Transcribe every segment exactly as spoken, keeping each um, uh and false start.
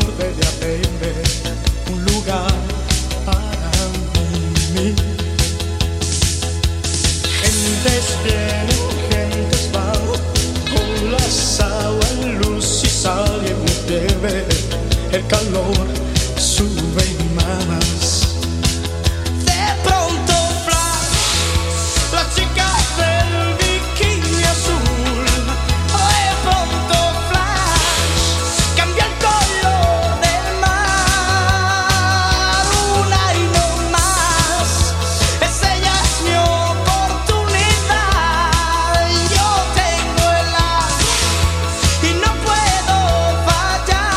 debe haber un lugar para mí. Gentes vienen, gentes van, olas, agua, luz y sal y nieve. El calor sube más. De pronto flash, la chica del bikini azul. De pronto flash, cambia el color del mar. Una y no más, es ella es mi oportunidad. Yo tengo el as y no puedo fallar.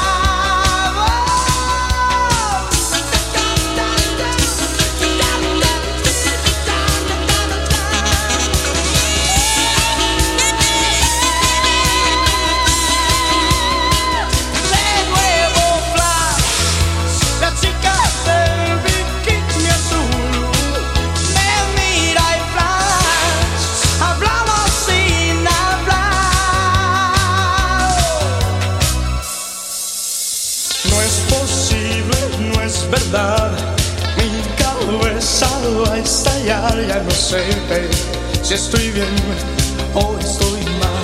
De nuevo flash, la chica del bikini azul me mira y flash, hablamos sin hablar. No es posible, no es verdad, mi cabeza va a estallar. Ya no sé si estoy bien o estoy mal.